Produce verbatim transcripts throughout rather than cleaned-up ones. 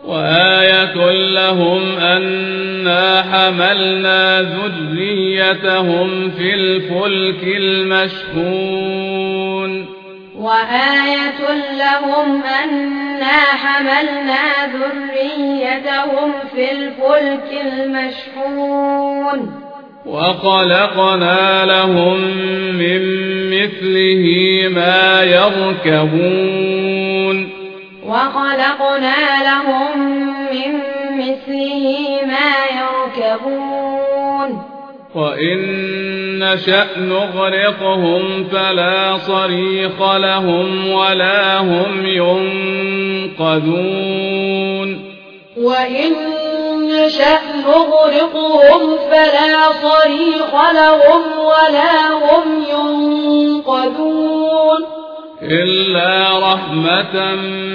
وآية لهم أنا حملنا ذريتهم في الفلك المشحون وآية لهم أنا حملنا ذريتهم في الفلك المشحون وخلقنا لهم من مثله ما يركبون وخلقنا لهم من مثله ما يركبون وإن نشأ نغرقهم فلا صريخ لهم ولا هم ينقذون وإن نشأ نغرقهم فلا صريخ لهم ولا هم ينقذون إلا رحمة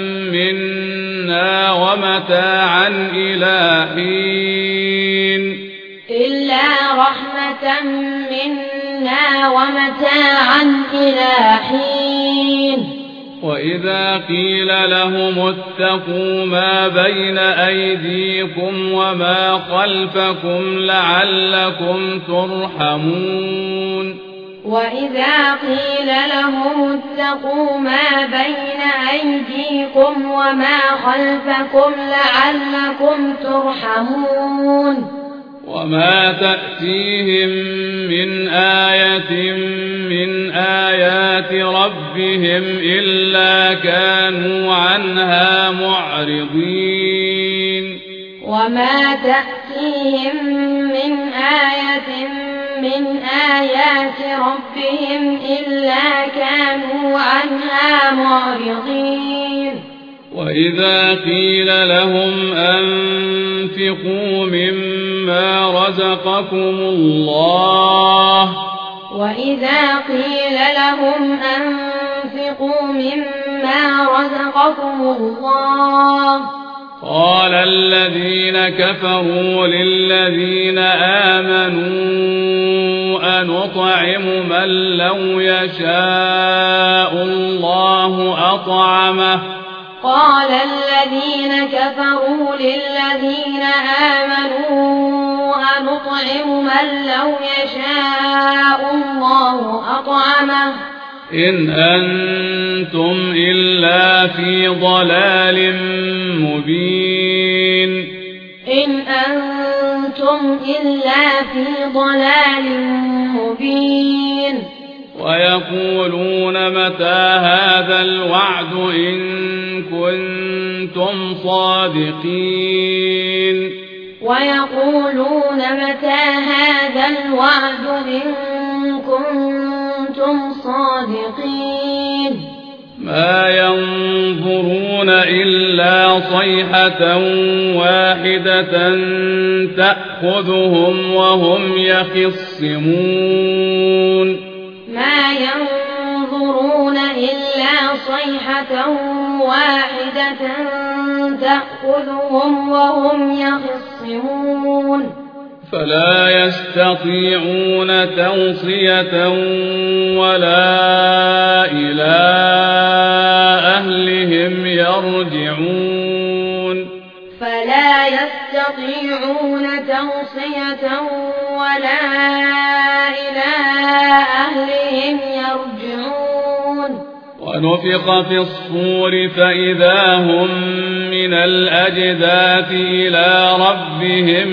منا ومتاعا إلى حين إلا رحمة منا ومتاعا إلى حين وإذا قيل لهم اتقوا ما بين أيديكم وما خلفكم لعلكم ترحمون وإذا قيل لهم اتقوا ما بين أيديكم وما خلفكم لعلكم ترحمون وما تأتيهم من آية من آيات ربهم إلا كانوا عنها معرضين وما تأتيهم من آية من آيات ربهم إلا كانوا عنها معرضين وإذا قيل لهم أنفقوا مما رزقكم الله وإذا قيل لهم أنفقوا مما رزقكم الله قال الذين كفروا للذين آمنوا أنطعم من لو يشاء الله أطعمه قال الذين كفروا للذين آمنوا أنطعم من لو يشاء الله أطعمه إن أنتم إلا في ضلال مبين إن أنتم إلا في ضلال مبين ويقولون متى هذا الوعد إن كنتم صادقين ويقولون متى هذا الوعد إن كنتم صادقين ما ينظرون إلا صيحة واحدة تأخذهم وهم يخصمون ما ينظرون إلا صيحة واحدة تأخذهم وهم يخصمون فلا يستطيعون توصية ولا إلى أهلهم يرجعون فلا يستطيعون توصية ولا إلى أهلهم يرجعون ونفخ في الصور فإذا هم من الأجداث إلى ربهم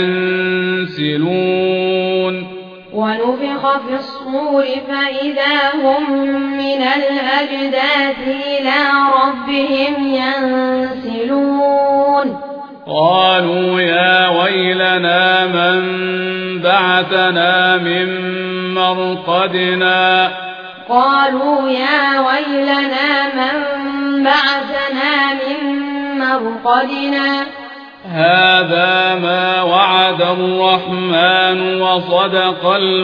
ينسلون ونفخ في الصور فإذا هم من الأجداث إلى ربهم ينسلون قالوا يا ويلنا من بعثنا من مرقدنا قالوا يا ويلنا من بعثنا من مرقدنا هذا ما وعد الرحمن وصدق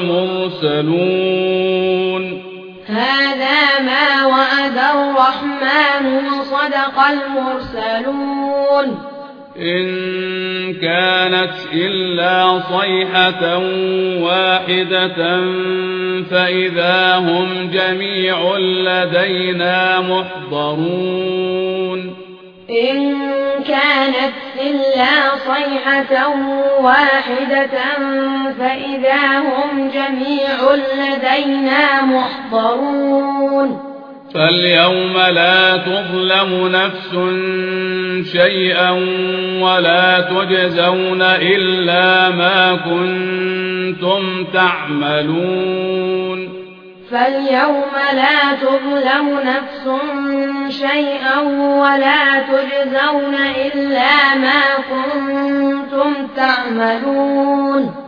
المرسلون هذا ما وعد الرحمن وصدق المرسلون إن كانت إلا صيحة واحدة فإذا هم جميع لدينا محضرون إن كانت إلا صيحة واحدة فإذا هم جميع لدينا محضرون فاليوم لا تظلم نفس شيئا ولا تجزون إلا ما كنتم تعملون فاليوم لا تظلم نفس شيئا ولا تجزون إلا ما كنتم تعملون